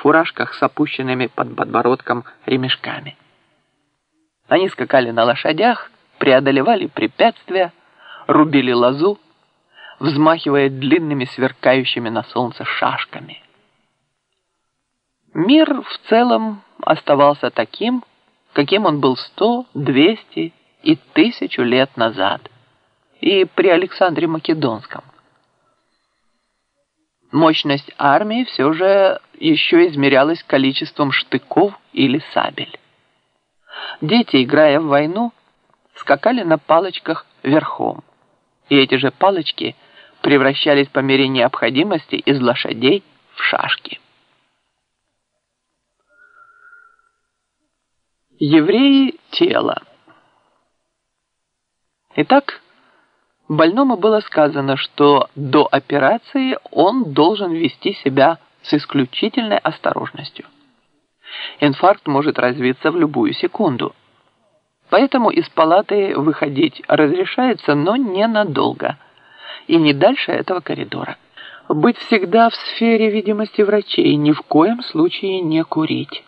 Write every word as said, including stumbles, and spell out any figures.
фуражках с опущенными под подбородком ремешками. Они скакали на лошадях, преодолевали препятствия, рубили лозу, взмахивая длинными сверкающими на солнце шашками. Мир в целом оставался таким, каким он был сто, двести и тысячу лет назад, и при Александре Македонском. Мощность армии все же еще измерялась количеством штыков или сабель. Дети, играя в войну, скакали на палочках верхом, и эти же палочки превращались по мере необходимости из лошадей в шашки. Евреи тела. Итак, больному было сказано, что до операции он должен вести себя с исключительной осторожностью. Инфаркт может развиться в любую секунду. Поэтому из палаты выходить разрешается, но ненадолго. И не дальше этого коридора. Быть всегда в сфере видимости врачей, ни в коем случае не курить.